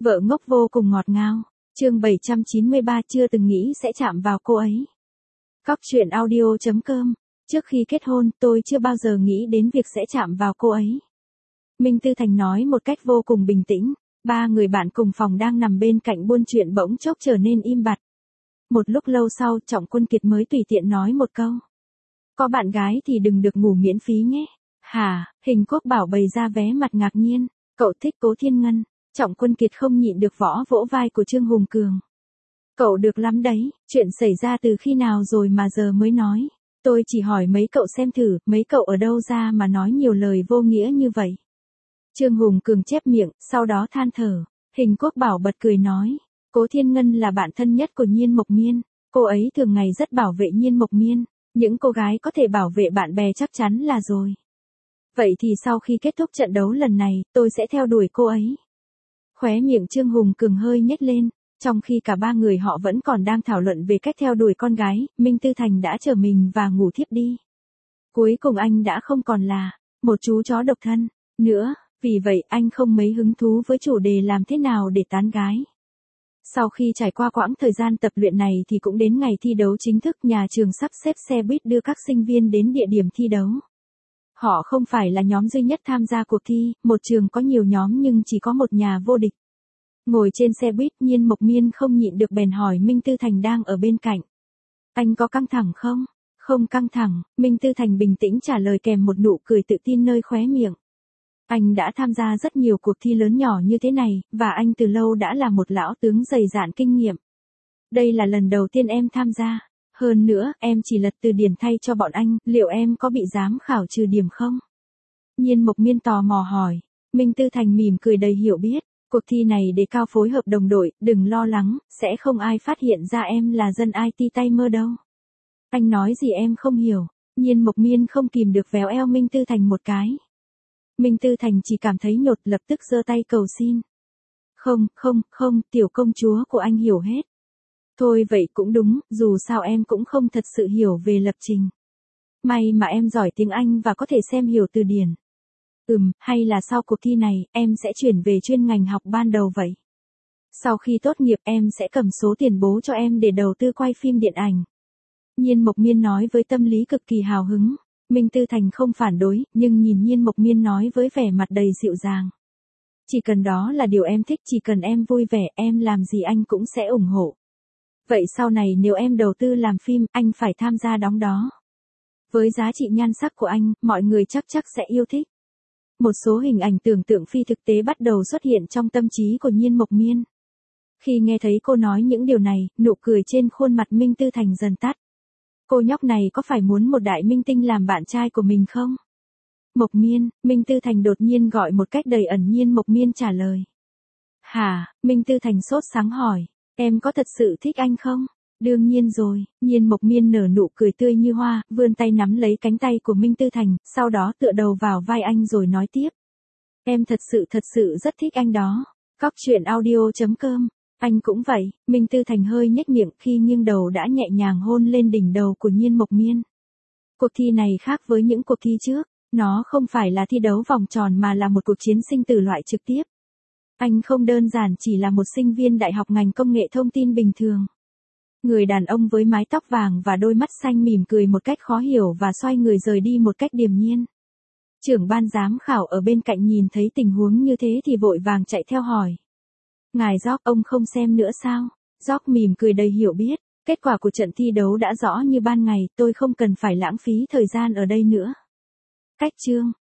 Vợ ngốc vô cùng ngọt ngào. Chương 793 chưa từng nghĩ sẽ chạm vào cô ấy. Cóc truyện audio.com. Trước khi kết hôn, tôi chưa bao giờ nghĩ đến việc sẽ chạm vào cô ấy. Minh Tư Thành nói một cách vô cùng bình tĩnh. Ba người bạn cùng phòng đang nằm bên cạnh buôn chuyện bỗng chốc trở nên im bặt. Một lúc lâu sau, Trọng Quân Kiệt mới tùy tiện nói một câu. Có bạn gái thì đừng được ngủ miễn phí nhé. Hả? Hình Quốc Bảo bày ra vé mặt ngạc nhiên. Cậu thích Cố Thiên Ngân. Trọng Quân Kiệt không nhịn được vỗ vai của Trương Hùng Cường. Cậu được lắm đấy, chuyện xảy ra từ khi nào rồi mà giờ mới nói. Tôi chỉ hỏi mấy cậu xem thử, mấy cậu ở đâu ra mà nói nhiều lời vô nghĩa như vậy. Trương Hùng Cường chép miệng, sau đó than thở. Hình Quốc Bảo bật cười nói. Cố Thiên Ngân là bạn thân nhất của Nhiên Mộc Miên. Cô ấy thường ngày rất bảo vệ Nhiên Mộc Miên. Những cô gái có thể bảo vệ bạn bè chắc chắn là rồi. Vậy thì sau khi kết thúc trận đấu lần này, tôi sẽ theo đuổi cô ấy. Khóe miệng Trương Hùng Cường hơi nhếch lên, trong khi cả ba người họ vẫn còn đang thảo luận về cách theo đuổi con gái, Minh Tư Thành đã trở mình và ngủ thiếp đi. Cuối cùng anh đã không còn là một chú chó độc thân nữa, vì vậy anh không mấy hứng thú với chủ đề làm thế nào để tán gái. Sau khi trải qua quãng thời gian tập luyện này thì cũng đến ngày thi đấu chính thức, nhà trường sắp xếp xe buýt đưa các sinh viên đến địa điểm thi đấu. Họ không phải là nhóm duy nhất tham gia cuộc thi, một trường có nhiều nhóm nhưng chỉ có một nhà vô địch. Ngồi trên xe buýt, Nhiên Mộc Miên không nhịn được bèn hỏi Minh Tư Thành đang ở bên cạnh. Anh có căng thẳng không? Không căng thẳng, Minh Tư Thành bình tĩnh trả lời kèm một nụ cười tự tin nơi khóe miệng. Anh đã tham gia rất nhiều cuộc thi lớn nhỏ như thế này, và anh từ lâu đã là một lão tướng dày dạn kinh nghiệm. Đây là lần đầu tiên em tham gia. Hơn nữa, em chỉ lật từ điển thay cho bọn anh, liệu em có bị giám khảo trừ điểm không? Nhiên Mộc Miên tò mò hỏi. Minh Tư Thành mỉm cười đầy hiểu biết. Cuộc thi này đề cao phối hợp đồng đội, đừng lo lắng, sẽ không ai phát hiện ra em là dân IT tay mơ đâu. Anh nói gì em không hiểu. Nhiên Mộc Miên không kìm được véo eo Minh Tư Thành một cái. Minh Tư Thành chỉ cảm thấy nhột, lập tức giơ tay cầu xin. Không, tiểu công chúa của anh hiểu hết. Thôi vậy cũng đúng, dù sao em cũng không thật sự hiểu về lập trình. May mà em giỏi tiếng Anh và có thể xem hiểu từ điển. Hay là sau cuộc thi này, em sẽ chuyển về chuyên ngành học ban đầu vậy. Sau khi tốt nghiệp em sẽ cầm số tiền bố cho em để đầu tư quay phim điện ảnh. Nhiên Mộc Miên nói với tâm lý cực kỳ hào hứng. Minh Tư Thành không phản đối, nhưng nhìn Nhiên Mộc Miên nói với vẻ mặt đầy dịu dàng. Chỉ cần đó là điều em thích, chỉ cần em vui vẻ, em làm gì anh cũng sẽ ủng hộ. Vậy sau này nếu em đầu tư làm phim, anh phải tham gia đóng đó. Với giá trị nhan sắc của anh, mọi người chắc sẽ yêu thích. Một số hình ảnh tưởng tượng phi thực tế bắt đầu xuất hiện trong tâm trí của Nhiên Mộc Miên. Khi nghe thấy cô nói những điều này, nụ cười trên khuôn mặt Minh Tư Thành dần tắt. Cô nhóc này có phải muốn một đại minh tinh làm bạn trai của mình không? Mộc Miên, Minh Tư Thành đột nhiên gọi một cách đầy ẩn nhiên. Mộc Miên trả lời. Hả? Minh Tư Thành sốt sáng hỏi. Em có thật sự thích anh không? Đương nhiên rồi. Nhiên Mộc Miên nở nụ cười tươi như hoa, vươn tay nắm lấy cánh tay của Minh Tư Thành, sau đó tựa đầu vào vai anh rồi nói tiếp. Em thật sự rất thích anh đó. Cóc truyện audio.com. Anh cũng vậy. Minh Tư Thành hơi nhếch miệng khi nghiêng đầu đã nhẹ nhàng hôn lên đỉnh đầu của Nhiên Mộc Miên. Cuộc thi này khác với những cuộc thi trước. Nó không phải là thi đấu vòng tròn mà là một cuộc chiến sinh tử loại trực tiếp. Anh không đơn giản chỉ là một sinh viên đại học ngành công nghệ thông tin bình thường. Người đàn ông với mái tóc vàng và đôi mắt xanh mỉm cười một cách khó hiểu và xoay người rời đi một cách điềm nhiên. Trưởng ban giám khảo ở bên cạnh nhìn thấy tình huống như thế thì vội vàng chạy theo hỏi. Ngài Jock, ông không xem nữa sao? Jock mỉm cười đầy hiểu biết. Kết quả của trận thi đấu đã rõ như ban ngày, tôi không cần phải lãng phí thời gian ở đây nữa. Cách chương